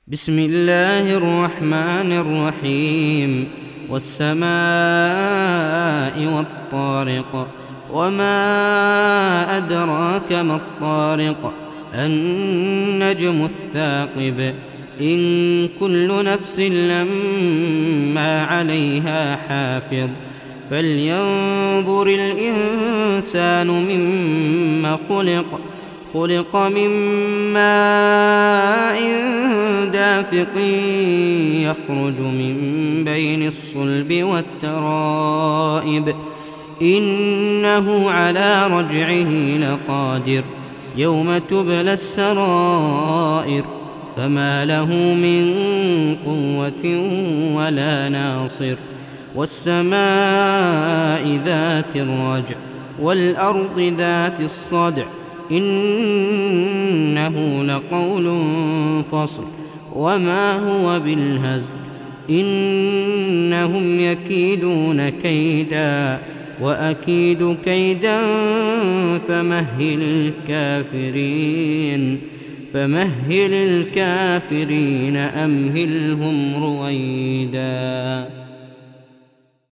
بسم الله الرحمن الرحيم والسماء والطارق وما أدراك ما الطارق النجم الثاقب إن كل نفس لما عليها حافظ فلينظر الإنسان مما خلق من ماء دافق يخرج من بين الصلب والترائب إنه على رجعه لقادر يوم تبلى السرائر فما له من قوة ولا ناصر والسماء ذات الرجع والأرض ذات الصدع إنه لقول فصل وما هو بالهزل إنهم يكيدون كيدا وأكيد كيدا فمهل الكافرين أمهلهم رويدا.